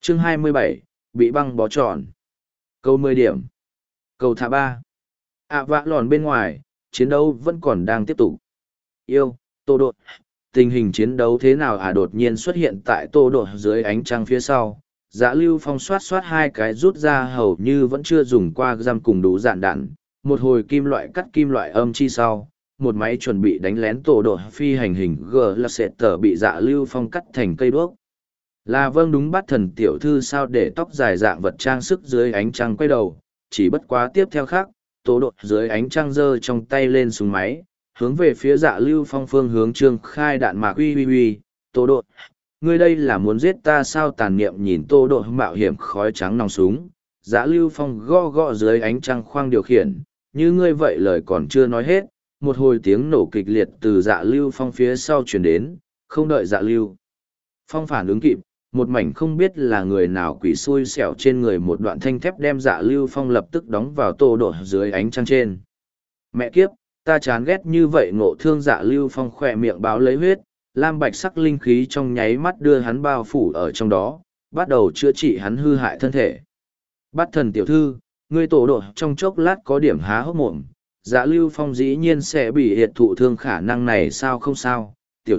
Chương 27, bị băng bó tròn. Câu 10 điểm. Câu thả 3. Vạ lòn bên ngoài, chiến đấu vẫn còn đang tiếp tục. Tô đột. Tình hình chiến đấu thế nào đột nhiên xuất hiện tại tô đột dưới ánh trăng phía sau. Dã Lưu Phong xoát hai cái rút ra hầu như vẫn chưa dùng qua giam cùng đủ dạn đạn. Một hồi kim loại cắt kim loại âm chi sau. Một máy chuẩn bị đánh lén tổ đột phi hành hình G bị Dã Lưu Phong cắt thành cây đuốc. Là vâng đúng, bắt thần tiểu thư sao để tóc dài dạng vật trang sức dưới ánh trăng quay đầu, chỉ bất quá tiếp theo khác, tổ đột dưới ánh trăng giơ trong tay lên súng máy, hướng về phía Dạ Lưu Phong phương hướng trương khai đạn mạc uy, tổ đột. Ngươi đây là muốn giết ta sao? Tàn niệm nhìn tổ đột mạo hiểm khói trắng nòng súng, Dạ Lưu Phong gõ dưới ánh trăng khoang điều khiển, như ngươi vậy lời còn chưa nói hết, một hồi tiếng nổ kịch liệt từ Dạ Lưu Phong phía sau truyền đến, không đợi Dạ Lưu Phong phản ứng kịp, một mảnh không biết là người nào quỷ xui xẻo trên người một đoạn thanh thép đem Dạ Lưu Phong lập tức đóng vào tô đổ dưới ánh trăng trên. Mẹ kiếp, ta chán ghét như vậy. Ngộ thương Dạ Lưu Phong khỏe miệng báo lấy huyết, lam bạch sắc linh khí trong nháy mắt đưa hắn bao phủ ở trong đó, bắt đầu chữa trị hắn hư hại thân thể. Bắt thần tiểu thư, ngươi tổ đổ trong chốc lát có điểm há hốc mồm, Dạ Lưu Phong dĩ nhiên sẽ bị hiệt thụ thương, khả năng này sao? Không sao,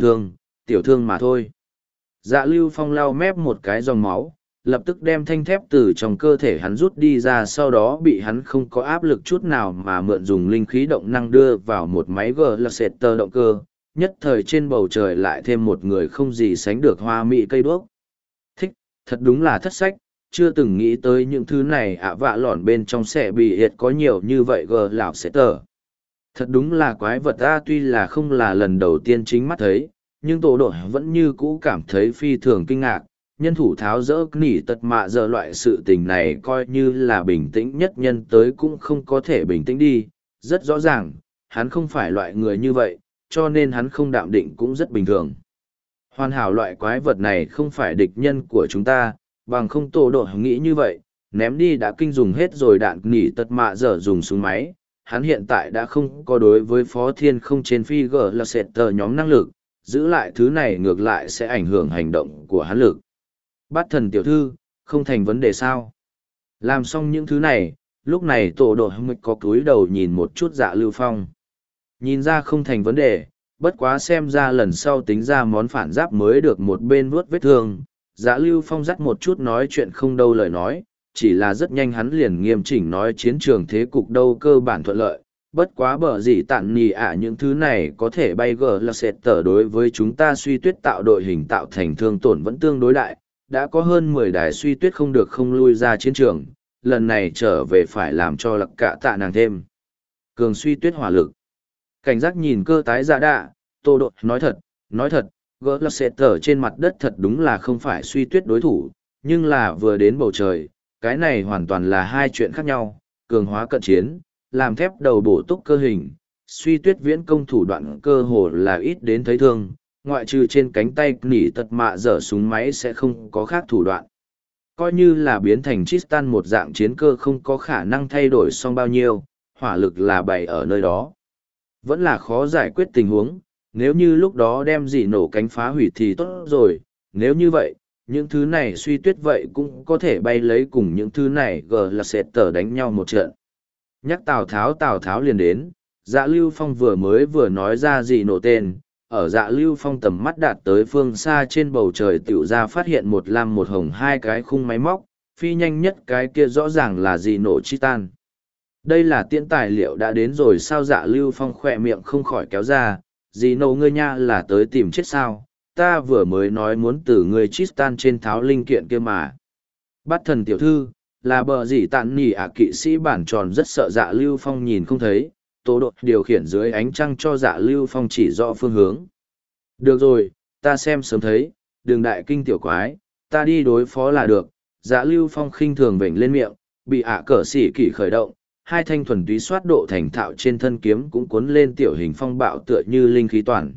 tiểu thương mà thôi. Dạ Lưu Phong lau mép một cái dòng máu, lập tức đem thanh thép từ trong cơ thể hắn rút đi ra, sau đó bị hắn không có áp lực chút nào mà mượn dùng linh khí động năng đưa vào một máy G-Laser động cơ, nhất thời trên bầu trời lại thêm một người không gì sánh được hoa mỹ cây đuốc. Thích, thật đúng là thất sách, chưa từng nghĩ tới những thứ này vạ lỏn bên trong sẽ bị hiệt có nhiều như vậy G-Laser. Thật đúng là quái vật ta, tuy là không là lần đầu tiên chính mắt thấy, nhưng tổ đội vẫn như cũ cảm thấy phi thường kinh ngạc. Nhân thủ tháo rỡ nỉ tật mạ giờ loại sự tình này coi như là bình tĩnh nhất nhân tới cũng không có thể bình tĩnh đi. Rất rõ ràng, hắn không phải loại người như vậy, cho nên hắn không đạm định cũng rất bình thường. Hoàn hảo, loại quái vật này không phải địch nhân của chúng ta, bằng không tổ đội nghĩ như vậy, ném đi đã kinh dùng hết rồi đạn nỉ tật mạ giờ dùng súng máy. Hắn hiện tại đã không có đối với phó thiên không trên phi gờ là sệt tờ nhóm năng lực, giữ lại thứ này ngược lại sẽ ảnh hưởng hành động của hắn lực. Bắt thần tiểu thư, không thành vấn đề sao? Làm xong những thứ này, lúc này tổ đội hông có cúi đầu nhìn một chút Dạ Lưu Phong. Nhìn ra không thành vấn đề, bất quá xem ra lần sau tính ra món phản giáp mới được một bên vuốt vết thương. Dạ Lưu Phong dắt một chút nói chuyện không đâu lời nói, chỉ là rất nhanh hắn liền nghiêm chỉnh nói chiến trường thế cục đâu cơ bản thuận lợi. Bất quá bở gì tạn nì những thứ này có thể bay gờ là sệt tờ đối với chúng ta suy tuyết tạo đội hình tạo thành thương tổn vẫn tương đối đại, đã có hơn 10 đài suy tuyết không được không lui ra chiến trường, lần này trở về phải làm cho lặc cả tạ nàng thêm cường suy tuyết hỏa lực. Cảnh giác nhìn cơ tái dạ đạ, tô độ nói thật, gờ là sệt tờ trên mặt đất thật đúng là không phải suy tuyết đối thủ, nhưng là vừa đến bầu trời, cái này hoàn toàn là hai chuyện khác nhau, cường hóa cận chiến, làm thép đầu bổ túc cơ hình, suy tuyết viễn công thủ đoạn cơ hồ là ít đến thấy thương, ngoại trừ trên cánh tay nỉ tật mạ dở súng máy sẽ không có khác thủ đoạn. Coi như là biến thành Tristan một dạng chiến cơ không có khả năng thay đổi xong bao nhiêu, hỏa lực là bày ở nơi đó. Vẫn là khó giải quyết tình huống, nếu như lúc đó đem gì nổ cánh phá hủy thì tốt rồi, nếu như vậy, những thứ này suy tuyết vậy cũng có thể bay lấy cùng những thứ này gờ là sệt tờ đánh nhau một trận. Nhắc Tào Tháo liền đến, Dạ Lưu Phong vừa nói ra gì nổ tên, ở Dạ Lưu Phong tầm mắt đạt tới phương xa trên bầu trời tiểu ra phát hiện một lam một hồng hai cái khung máy móc, phi nhanh nhất cái kia rõ ràng là gì nổ Titan. Đây là tiễn tài liệu đã đến rồi sao? Dạ Lưu Phong khỏe miệng không khỏi kéo ra, gì nổ ngươi nha là tới tìm chết sao, ta vừa mới nói muốn từ người Titan trên tháo linh kiện kia mà. Bắt thần tiểu thư, là bờ gì tạn nỉ kỵ sĩ bản tròn rất sợ Dạ Lưu Phong nhìn không thấy, tổ đội điều khiển dưới ánh trăng cho Dạ Lưu Phong chỉ rõ phương hướng. Được rồi, ta xem sớm thấy, đường đại kinh tiểu quái, ta đi đối phó là được. Dạ Lưu Phong khinh thường vểnh lên miệng, bị cờ xỉ kỷ khởi động, hai thanh thuần túy soát độ thành thạo trên thân kiếm cũng cuốn lên tiểu hình phong bạo tựa như linh khí toàn.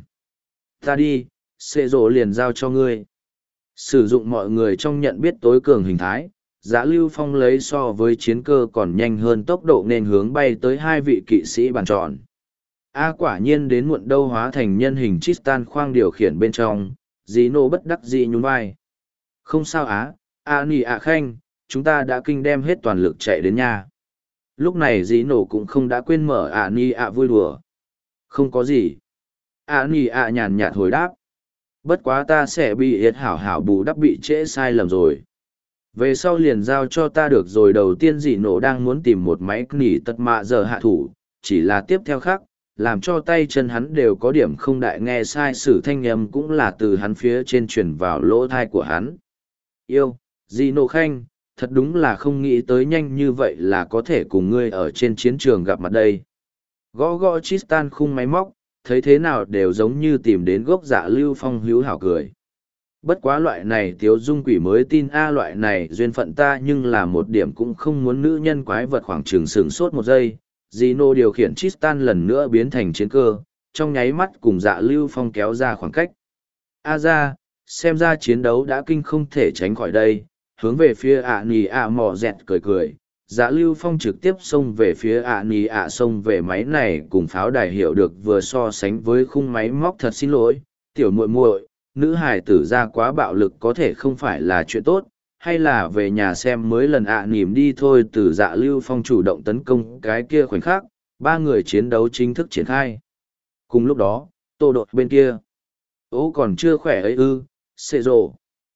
Ta đi, xệ rổ liền giao cho ngươi. Sử dụng mọi người trong nhận biết tối cường hình thái, Dạ Lưu Phong lấy so với chiến cơ còn nhanh hơn tốc độ nên hướng bay tới hai vị kỵ sĩ bàn tròn. Quả nhiên đến muộn đâu, hóa thành nhân hình Tristan khoang điều khiển bên trong, Dino bất đắc dĩ nhún vai. Không sao Nì ạ khanh, chúng ta đã kinh đem hết toàn lực chạy đến nhà. Lúc này dĩ nổ cũng không đã quên mở Nì ạ vui đùa. Không có gì. Nì ạ nhàn nhạt hồi đáp. Bất quá ta sẽ bị yết hảo hảo bù đắp bị trễ sai lầm rồi. Về sau liền giao cho ta được rồi. Đầu tiên dĩ nổ đang muốn tìm một máy nỉ tật mạ giờ hạ thủ, chỉ là tiếp theo khác, làm cho tay chân hắn đều có điểm không đại, nghe sai sử thanh âm cũng là từ hắn phía trên truyền vào lỗ thai của hắn. Yêu, dĩ nổ khanh, thật đúng là không nghĩ tới nhanh như vậy là có thể cùng ngươi ở trên chiến trường gặp mặt đây. Gõ gõ Tristan khung máy móc, thấy thế nào đều giống như tìm đến gốc dạ Lưu Phong hữu hảo cười. Bất quá loại này tiếu dung quỷ mới tin loại này duyên phận ta, nhưng là một điểm cũng không muốn nữ nhân quái vật khoảng trường sửng sốt một giây. Gino điều khiển Tristan lần nữa biến thành chiến cơ, trong nháy mắt cùng dạ Lưu Phong kéo ra khoảng cách. Ra, xem ra chiến đấu đã kinh không thể tránh khỏi đây, hướng về phía nì mò dẹt cười cười. Dạ Lưu Phong trực tiếp xông về phía nì xông về máy này cùng pháo đài, hiểu được vừa so sánh với khung máy móc. Thật xin lỗi, tiểu muội muội, nữ hài tử ra quá bạo lực có thể không phải là chuyện tốt, hay là về nhà xem mới lần nỉm đi thôi. Từ dạ Lưu Phong chủ động tấn công cái kia khoảnh khắc, ba người chiến đấu chính thức triển khai. Cùng lúc đó, tô đột bên kia. Còn chưa khỏe ấy ư, xê rồ.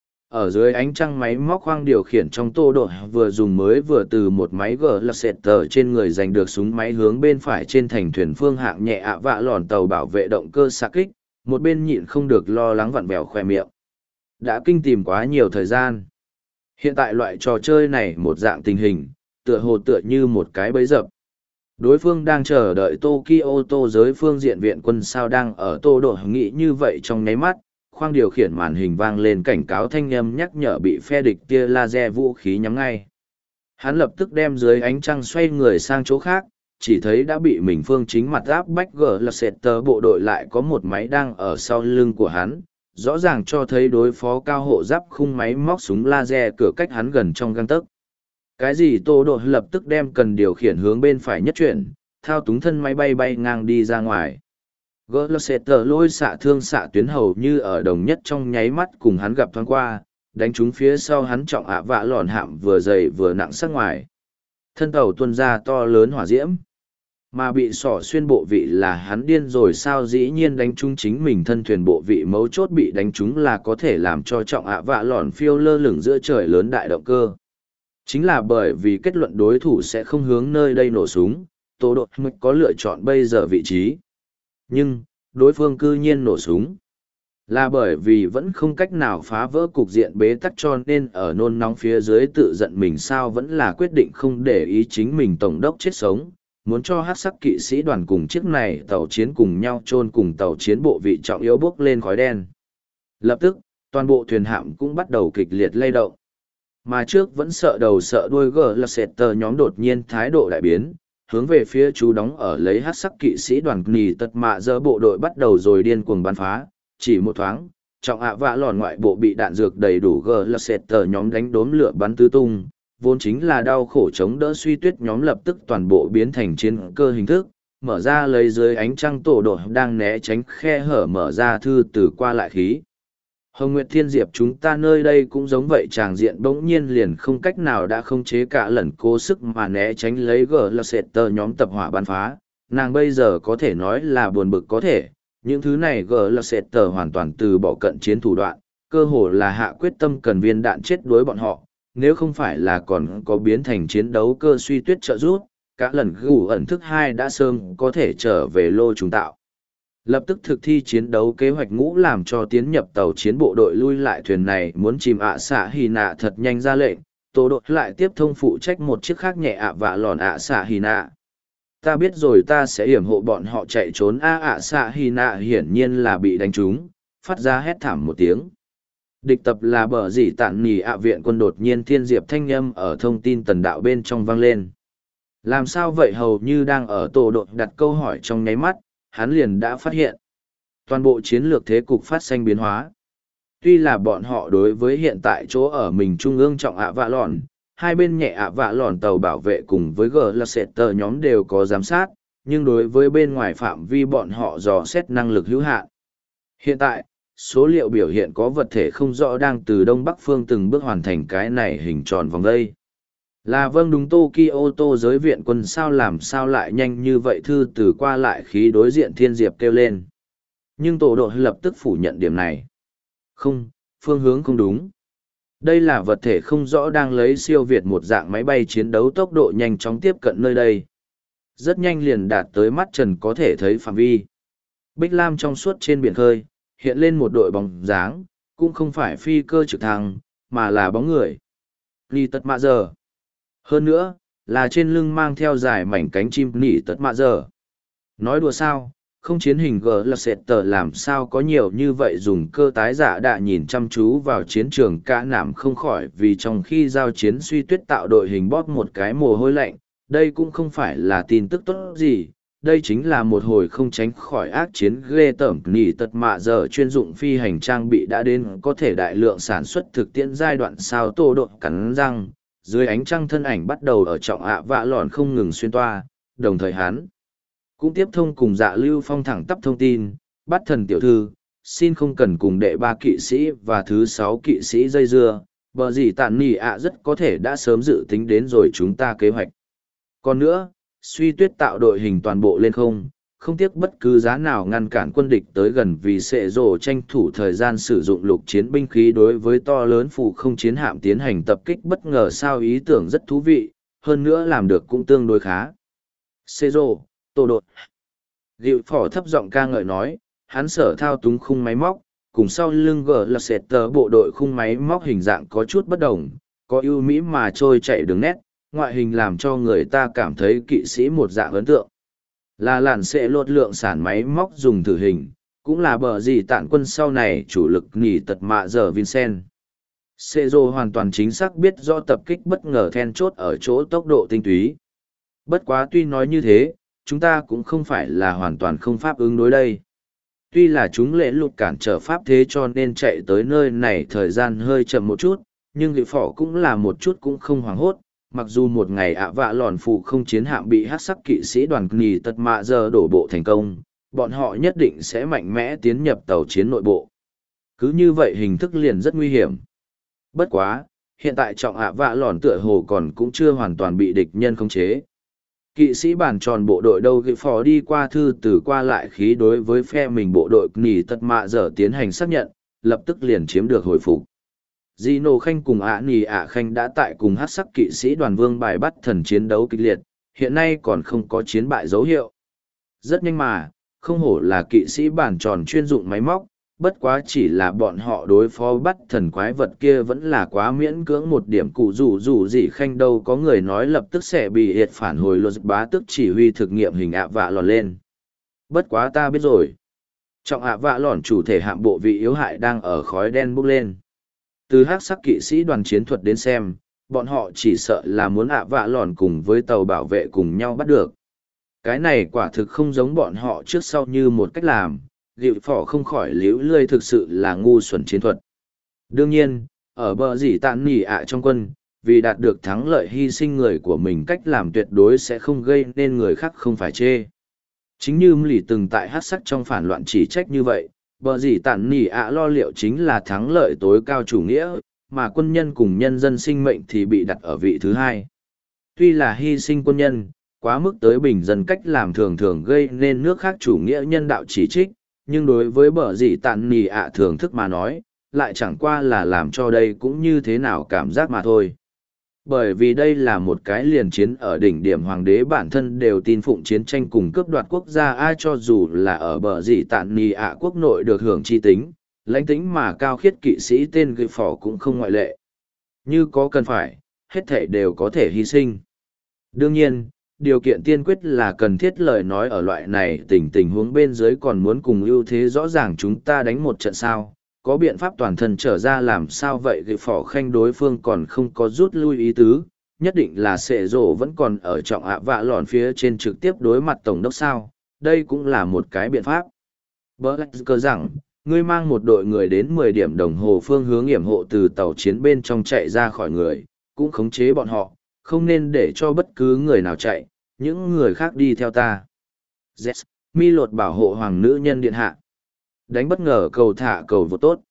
Ở dưới ánh trăng máy móc khoang điều khiển trong tô đột vừa dùng mới vừa từ một máy gờ là sệt tờ trên người giành được súng máy hướng bên phải trên thành thuyền phương hạng nhẹ vạ lòn tàu bảo vệ động cơ xạ kích, một bên nhịn không được lo lắng vặn vẹo khoe miệng. Đã kinh tìm quá nhiều thời gian. Hiện tại loại trò chơi này một dạng tình hình, tựa hồ tựa như một cái bẫy dập. Đối phương đang chờ đợi Tokyo tô giới phương diện viện quân sao đang ở tô độ nghĩ như vậy trong nháy mắt, khoang điều khiển màn hình vang lên cảnh cáo thanh âm nhắc nhở bị phe địch tia laser vũ khí nhắm ngay. Hắn lập tức đem dưới ánh trăng xoay người sang chỗ khác, chỉ thấy đã bị mình phương chính mặt áp bách gờ là sệt tờ bộ đội lại có một máy đang ở sau lưng của hắn, rõ ràng cho thấy đối phó cao hộ giáp khung máy móc súng laser cửa cách hắn gần trong gang tấc. Cái gì tô độ lập tức đem cần điều khiển hướng bên phải nhất chuyển, thao túng thân máy bay bay ngang đi ra ngoài. Gỡ lơ sệt tờ lôi xạ thương xạ tuyến hầu như ở đồng nhất trong nháy mắt cùng hắn gặp thoáng qua, đánh trúng phía sau hắn trọng vạ lòn hạm vừa dày vừa nặng sắc ngoài. Thân tàu tuôn ra to lớn hỏa diễm, mà bị sỏ xuyên bộ vị là hắn điên rồi sao, dĩ nhiên đánh trúng chính mình thân thuyền bộ vị mấu chốt bị đánh trúng là có thể làm cho trọng vạ lòn phiêu lơ lửng giữa trời lớn đại động cơ. Chính là bởi vì kết luận đối thủ sẽ không hướng nơi đây nổ súng, tô độ mới có lựa chọn bây giờ vị trí. Nhưng, đối phương cư nhiên nổ súng. Là bởi vì vẫn không cách nào phá vỡ cục diện bế tắc cho nên ở nôn nóng phía dưới tự giận mình sao vẫn là quyết định không để ý chính mình tổng đốc chết sống, muốn cho hát sắc kỵ sĩ đoàn cùng chiếc này tàu chiến cùng nhau chôn cùng tàu chiến bộ vị trọng yếu bốc lên khói đen. Lập tức, toàn bộ thuyền hạm cũng bắt đầu kịch liệt lay động. Mà trước vẫn sợ đầu sợ đuôi gờ là sệt tờ nhóm đột nhiên thái độ đại biến, hướng về phía chú đóng ở lấy hát sắc kỵ sĩ đoàn nì tật mạ giờ bộ đội bắt đầu rồi điên cuồng bắn phá. Chỉ một thoáng, trọng vạ lòn ngoại bộ bị đạn dược đầy đủ gờ là sệt tờ nhóm đánh đốm lửa bắn tứ tung, vốn chính là đau khổ chống đỡ suy tuyết nhóm lập tức toàn bộ biến thành chiến cơ hình thức, mở ra lấy dưới ánh trăng tổ đội đang né tránh khe hở mở ra thư từ qua lại khí. Hồng Nguyệt Thiên Diệp chúng ta nơi đây cũng giống vậy, tràng diện bỗng nhiên liền không cách nào đã không chế cả lần cố sức mà né tránh lấy gờ là sệt tờ nhóm tập hỏa bắn phá, nàng bây giờ có thể nói là buồn bực có thể. Những thứ này gờ là sệt tờ hoàn toàn từ bỏ cận chiến thủ đoạn, cơ hồ là hạ quyết tâm cần viên đạn chết đuối bọn họ, nếu không phải là còn có biến thành chiến đấu cơ suy tuyết trợ giúp, cả lần gù ẩn thức 2 đã sớm có thể trở về lô trùng tạo. Lập tức thực thi chiến đấu kế hoạch ngũ làm cho tiến nhập tàu chiến bộ đội lui lại thuyền này muốn chìm xạ hì nạ thật nhanh ra lệnh, tổ đội lại tiếp thông phụ trách một chiếc khác nhẹ vạ lòn xạ hì nạ. Ta biết rồi, ta sẽ yểm hộ bọn họ chạy trốn. Xạ hy nạ hiển nhiên là bị đánh trúng, phát ra hét thảm một tiếng. Địch tập là bờ dỉ tản nỉ viện quân đột nhiên thiên diệp thanh âm ở thông tin tần đạo bên trong vang lên. Làm sao vậy? Hầu như đang ở tổ đội đặt câu hỏi trong nháy mắt, hắn liền đã phát hiện. Toàn bộ chiến lược thế cục phát sinh biến hóa. Tuy là bọn họ đối với hiện tại chỗ ở mình trung ương trọng vạ lòn, hai bên nhẹ vạ lòn tàu bảo vệ cùng với gờ là sệt tờ nhóm đều có giám sát, nhưng đối với bên ngoài phạm vi bọn họ dò xét năng lực hữu hạn. Hiện tại, số liệu biểu hiện có vật thể không rõ đang từ đông bắc phương từng bước hoàn thành cái này hình tròn vòng đây. Là vâng đúng, Tokyo tô giới viện quân sao làm sao lại nhanh như vậy, thư từ qua lại khí đối diện Thiên Diệp kêu lên. Nhưng tổ đội lập tức phủ nhận điểm này. Không, phương hướng không đúng. Đây là vật thể không rõ đang lấy siêu việt một dạng máy bay chiến đấu tốc độ nhanh chóng tiếp cận nơi đây. Rất nhanh liền đạt tới mắt trần có thể thấy phạm vi. Bích lam trong suốt trên biển khơi, hiện lên một đội bóng dáng, cũng không phải phi cơ trực thăng, mà là bóng người. Nỉ tật mạ giờ. Hơn nữa, là trên lưng mang theo dài mảnh cánh chim nỉ tật mạ giờ. Nói đùa sao, không chiến hình g là sệt tờ làm sao có nhiều như vậy, dùng cơ tái giả đã nhìn chăm chú vào chiến trường cả nảm không khỏi vì trong khi giao chiến suy tuyết tạo đội hình bóp một cái mồ hôi lạnh. Đây cũng không phải là tin tức tốt gì, đây chính là một hồi không tránh khỏi ác chiến ghê tởm. Nỉ tật mạ giờ chuyên dụng phi hành trang bị đã đến có thể đại lượng sản xuất thực tiễn giai đoạn sao tô độ cắn răng, dưới ánh trăng thân ảnh bắt đầu ở trọng ạ vạ lòn không ngừng xuyên toa, đồng thời hắn cũng tiếp thông cùng Dạ Lưu Phong thẳng tắp thông tin, bắt thần tiểu thư, xin không cần cùng đệ 3 kỵ sĩ và thứ 6 kỵ sĩ dây dưa, bờ gì tàn nỉ ạ rất có thể đã sớm dự tính đến rồi chúng ta kế hoạch. Còn nữa, suy tuyết tạo đội hình toàn bộ lên không tiếc bất cứ giá nào ngăn cản quân địch tới gần, vì sẽ rồ tranh thủ thời gian sử dụng lục chiến binh khí đối với to lớn phụ không chiến hạm tiến hành tập kích bất ngờ. Sao ý tưởng rất thú vị, hơn nữa làm được cũng tương đối khá. Sẽ rồ, tổ đội. Dịu phỏ thấp giọng ca ngợi nói, hắn sở thao túng khung máy móc, cùng sau lưng gờ là sệt tờ bộ đội khung máy móc hình dạng có chút bất đồng, có ưu mỹ mà trôi chạy đường nét, ngoại hình làm cho người ta cảm thấy kỵ sĩ một dạng ấn tượng. Là làn sẽ lột lượng sản máy móc dùng thử hình, cũng là bờ gì tạn quân sau này chủ lực nỉ tật mạ giờ Vincent. Sezo hoàn toàn chính xác biết do tập kích bất ngờ then chốt ở chỗ tốc độ tinh túy. Bất quá tuy nói như thế, chúng ta cũng không phải là hoàn toàn không pháp ứng đối đây. Tuy là chúng lễ lụt cản trở pháp thế cho nên chạy tới nơi này thời gian hơi chậm một chút, nhưng vị phỏ cũng là một chút cũng không hoảng hốt. Mặc dù một ngày ạ vạ lòn phụ không chiến hạm bị hát sắc kỵ sĩ đoàn nỉ tật mạ giờ đổ bộ thành công, bọn họ nhất định sẽ mạnh mẽ tiến nhập tàu chiến nội bộ. Cứ như vậy hình thức liền rất nguy hiểm. Bất quá, hiện tại trọng ạ vạ lòn tựa hồ còn cũng chưa hoàn toàn bị địch nhân khống chế. Kỵ sĩ bàn tròn bộ đội đâu ghi phó đi qua thư từ qua lại khí đối với phe mình bộ đội nỉ tật mạ giờ tiến hành xác nhận, lập tức liền chiếm được hồi phục. Gino Khanh cùng nỉ ạ Khanh đã tại cùng hát sắc kỵ sĩ đoàn vương bài bắt thần chiến đấu kịch liệt, hiện nay còn không có chiến bại dấu hiệu. Rất nhanh mà, không hổ là kỵ sĩ bàn tròn chuyên dụng máy móc, bất quá chỉ là bọn họ đối phó bắt thần quái vật kia vẫn là quá miễn cưỡng một điểm. Cụ dù gì Khanh đâu có người nói lập tức sẽ bị hiệt phản hồi luật bá tức chỉ huy thực nghiệm hình ạ vạ lòn lên. Bất quá ta biết rồi. Trọng ạ vạ lòn chủ thể hạm bộ vị yếu hại đang ở khói đen bốc lên. Từ hắc sắc kỵ sĩ đoàn chiến thuật đến xem, bọn họ chỉ sợ là muốn ạ vạ lòn cùng với tàu bảo vệ cùng nhau bắt được. Cái này quả thực không giống bọn họ trước sau như một cách làm, Dịu phỏ không khỏi liễu lươi, thực sự là ngu xuẩn chiến thuật. Đương nhiên, ở bờ dì tạn nỉ ạ trong quân, vì đạt được thắng lợi hy sinh người của mình cách làm tuyệt đối sẽ không gây nên người khác không phải chê. Chính như Lì từng tại hát sắc trong phản loạn chỉ trách như vậy, bờ dì tạn nỉ ạ lo liệu chính là thắng lợi tối cao chủ nghĩa, mà quân nhân cùng nhân dân sinh mệnh thì bị đặt ở vị thứ hai. Tuy là hy sinh quân nhân, quá mức tới bình dân cách làm thường thường gây nên nước khác chủ nghĩa nhân đạo chỉ trích, nhưng đối với bờ dì tạn nỉ ạ thưởng thức mà nói, lại chẳng qua là làm cho đây cũng như thế nào cảm giác mà thôi. Bởi vì đây là một cái liền chiến ở đỉnh điểm, hoàng đế bản thân đều tin phụng chiến tranh cùng cướp đoạt quốc gia, ai cho dù là ở bờ dì tạn nỉ ạ quốc nội được hưởng chi tính, lãnh tính mà cao khiết kỵ sĩ tên ghi phỏ cũng không ngoại lệ. Như có cần phải, hết thể đều có thể hy sinh. Đương nhiên, điều kiện tiên quyết là cần thiết lời nói ở loại này tình huống bên dưới còn muốn cùng ưu thế rõ ràng chúng ta đánh một trận sao, có biện pháp toàn thân trở ra làm sao vậy. Ghi phỏ khanh đối phương còn không có rút lui ý tứ, nhất định là sệ rổ vẫn còn ở trọng ạ vạ lòn phía trên trực tiếp đối mặt tổng đốc sao, đây cũng là một cái biện pháp. Blacker rằng, ngươi mang một đội người đến 10 điểm đồng hồ phương hướng yểm hộ từ tàu chiến bên trong chạy ra khỏi người, cũng khống chế bọn họ, không nên để cho bất cứ người nào chạy, những người khác đi theo ta. Z, mi lột bảo hộ hoàng nữ nhân điện hạ. Đánh bất ngờ cầu thả cầu vô tốt.